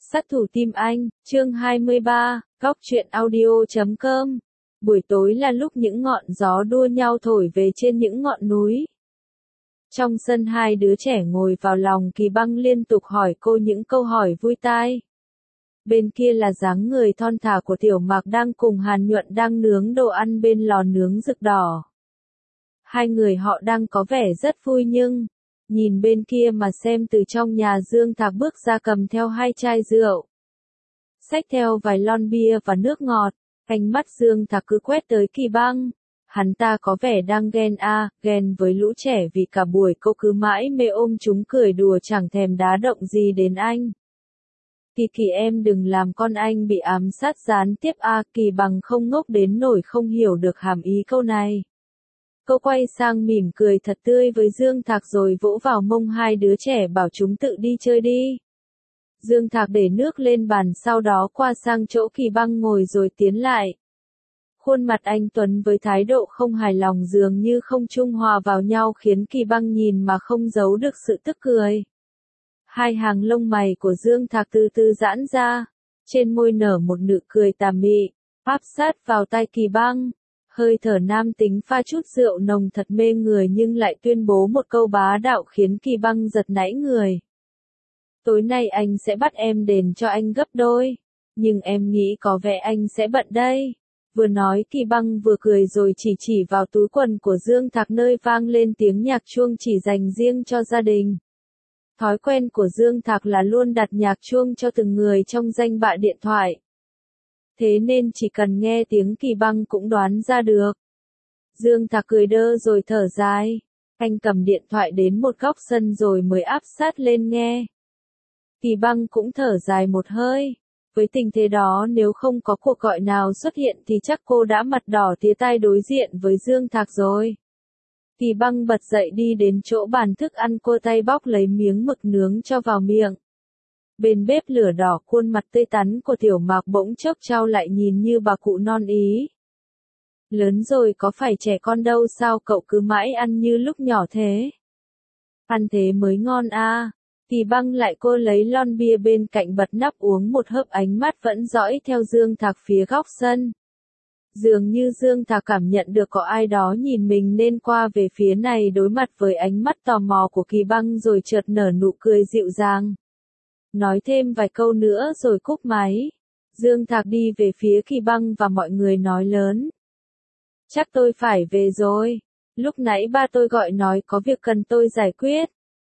Sát thủ tim anh, chương 23, góc truyện audio.com. Buổi tối là lúc những ngọn gió đua nhau thổi về trên những ngọn núi. Trong sân hai đứa trẻ ngồi vào lòng Kỳ Băng liên tục hỏi cô những câu hỏi vui tai. Bên kia là dáng người thon thả của Tiểu Mạc đang cùng Hàn Nhuận đang nướng đồ ăn bên lò nướng rực đỏ. Hai người họ đang có vẻ rất vui nhưng, nhìn bên kia mà xem, từ trong nhà Dương Thạc bước ra cầm theo 2 chai rượu. Xách theo vài lon bia và nước ngọt, ánh mắt Dương Thạc cứ quét tới Kỳ Băng. Hắn ta có vẻ đang ghen với lũ trẻ vì cả buổi cô cứ mãi mê ôm chúng cười đùa chẳng thèm đá động gì đến anh. Kỳ em đừng làm con anh bị ám sát gián tiếp Kỳ Băng không ngốc đến nổi không hiểu được hàm ý câu này. Cô quay sang mỉm cười thật tươi với Dương Thạc rồi vỗ vào mông hai đứa trẻ bảo chúng tự đi chơi đi. Dương Thạc để nước lên bàn, sau đó qua sang chỗ Kỳ Băng ngồi rồi tiến lại. Khuôn mặt anh Tuấn với thái độ không hài lòng dường như không trung hòa vào nhau khiến Kỳ Băng nhìn mà không giấu được sự tức cười. Hai hàng lông mày của Dương Thạc từ từ giãn ra, trên môi nở một nụ cười tà mị, áp sát vào tai Kỳ Băng. Hơi thở nam tính pha chút rượu nồng thật mê người nhưng lại tuyên bố một câu bá đạo khiến Kỳ Băng giật nảy người. Tối nay anh sẽ bắt em đền cho anh gấp đôi, nhưng em nghĩ có vẻ anh sẽ bận đây. Vừa nói Kỳ Băng vừa cười rồi chỉ vào túi quần của Dương Thạc nơi vang lên tiếng nhạc chuông chỉ dành riêng cho gia đình. Thói quen của Dương Thạc là luôn đặt nhạc chuông cho từng người trong danh bạ điện thoại. Thế nên chỉ cần nghe tiếng Kỳ Băng cũng đoán ra được. Dương Thạc cười đơ rồi thở dài. Anh cầm điện thoại đến một góc sân rồi mới áp sát lên nghe. Kỳ Băng cũng thở dài một hơi. Với tình thế đó, nếu không có cuộc gọi nào xuất hiện thì chắc cô đã mặt đỏ tía tai đối diện với Dương Thạc rồi. Kỳ Băng bật dậy đi đến chỗ bàn thức ăn, cô tay bóc lấy miếng mực nướng cho vào miệng. Bên bếp lửa đỏ, khuôn mặt tươi tắn của Tiểu Mạc bỗng chốc chau lại nhìn như bà cụ non ý. Lớn rồi có phải trẻ con đâu, sao cậu cứ mãi ăn như lúc nhỏ thế? Ăn thế mới ngon à. Kỳ Băng lại cô lấy lon bia bên cạnh bật nắp uống một hớp, ánh mắt vẫn dõi theo Dương Thạc phía góc sân. Dường như Dương Thạc cảm nhận được có ai đó nhìn mình nên qua về phía này đối mặt với ánh mắt tò mò của Kỳ Băng rồi chợt nở nụ cười dịu dàng. Nói thêm vài câu nữa rồi cúp máy. Dương Thạc đi về phía Kỳ Băng và mọi người nói lớn. Chắc tôi phải về rồi. Lúc nãy ba tôi gọi nói có việc cần tôi giải quyết.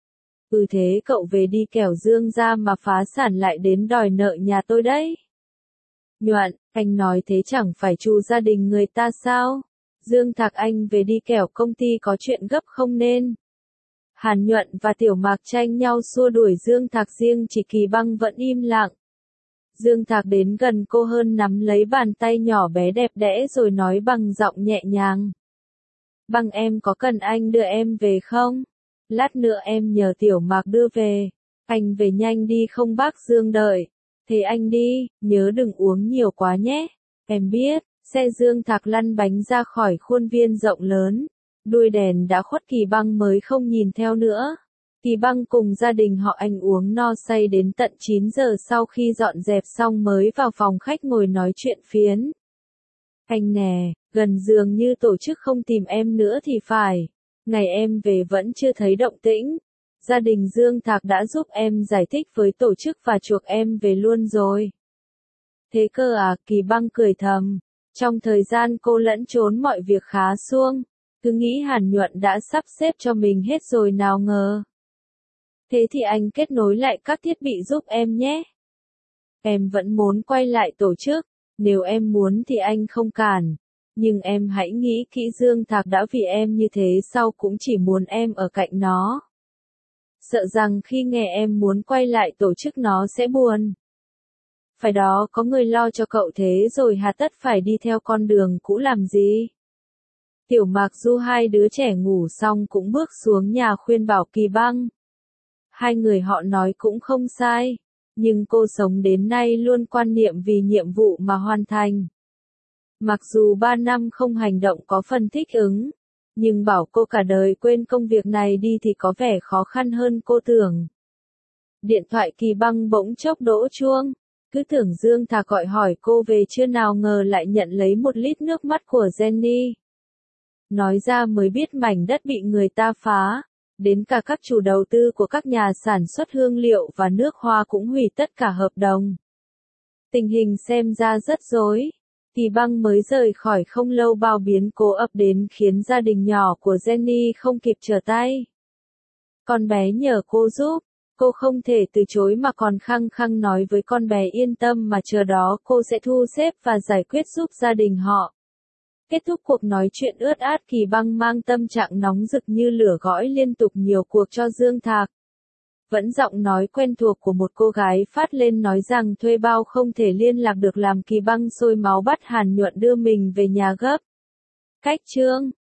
Thế cậu về đi, kẻo Dương ra mà phá sản lại đến đòi nợ nhà tôi đấy. Nhuận, anh nói thế chẳng phải trù gia đình người ta sao? Dương Thạc, anh về đi kẻo công ty có chuyện gấp không nên. Hàn Nhuận và Tiểu Mạc tranh nhau xua đuổi Dương Thạc, riêng chỉ Kỳ Băng vẫn im lặng. Dương Thạc đến gần cô hơn, nắm lấy bàn tay nhỏ bé đẹp đẽ rồi nói bằng giọng nhẹ nhàng. Băng, em có cần anh đưa em về không? Lát nữa em nhờ Tiểu Mạc đưa về. Anh về nhanh đi không bác Dương đợi. Thế anh đi, nhớ đừng uống nhiều quá nhé. Em biết. Xe Dương Thạc lăn bánh ra khỏi khuôn viên rộng lớn. Đuôi đèn đã khuất, Kỳ Băng mới không nhìn theo nữa. Kỳ Băng cùng gia đình họ ăn uống no say đến tận 9 giờ, sau khi dọn dẹp xong mới vào phòng khách ngồi nói chuyện phiếm. Anh nè, gần dường như tổ chức không tìm em nữa thì phải. Ngày em về vẫn chưa thấy động tĩnh. Gia đình Dương Thạc đã giúp em giải thích với tổ chức và chuộc em về luôn rồi. Thế cơ à? Kỳ Băng cười thầm. Trong thời gian cô lẫn trốn mọi việc khá suông, cứ nghĩ Hàn Nhuận đã sắp xếp cho mình hết rồi, nào ngờ. Thế thì anh kết nối lại các thiết bị giúp em nhé. Em vẫn muốn quay lại tổ chức, nếu em muốn thì anh không cản. Nhưng em hãy nghĩ kỹ, Dương Thạc đã vì em như thế, sau cũng chỉ muốn em ở cạnh nó. Sợ rằng khi nghe em muốn quay lại tổ chức nó sẽ buồn. Phải đó, có người lo cho cậu thế rồi hà tất phải đi theo con đường cũ làm gì? Tiểu Mạc Du hai đứa trẻ ngủ xong cũng bước xuống nhà khuyên bảo Kỳ Băng. Hai người họ nói cũng không sai, nhưng cô sống đến nay luôn quan niệm vì nhiệm vụ mà hoàn thành. Mặc dù 3 năm không hành động có phần thích ứng, nhưng bảo cô cả đời quên công việc này đi thì có vẻ khó khăn hơn cô tưởng. Điện thoại Kỳ Băng bỗng chốc đổ chuông. Cứ tưởng Dương Thạc gọi hỏi cô về chưa, nào ngờ lại nhận lấy một lít nước mắt của Jenny. Nói ra mới biết mảnh đất bị người ta phá. Đến cả các chủ đầu tư của các nhà sản xuất hương liệu và nước hoa cũng hủy tất cả hợp đồng. Tình hình xem ra rất rối. Kỳ Băng mới rời khỏi không lâu bao biến cố ập đến khiến gia đình nhỏ của Jenny không kịp trở tay. Con bé nhờ cô giúp. Cô không thể từ chối mà còn khăng khăng nói với con bé yên tâm mà chờ đó cô sẽ thu xếp và giải quyết giúp gia đình họ. Kết thúc cuộc nói chuyện ướt át, Kỳ Băng mang tâm trạng nóng rực như lửa gõi liên tục nhiều cuộc cho Dương Thạc. Vẫn giọng nói quen thuộc của một cô gái phát lên nói rằng thuê bao không thể liên lạc được làm Kỳ Băng sôi máu bắt Hàn Nhuận đưa mình về nhà gấp. Cách chương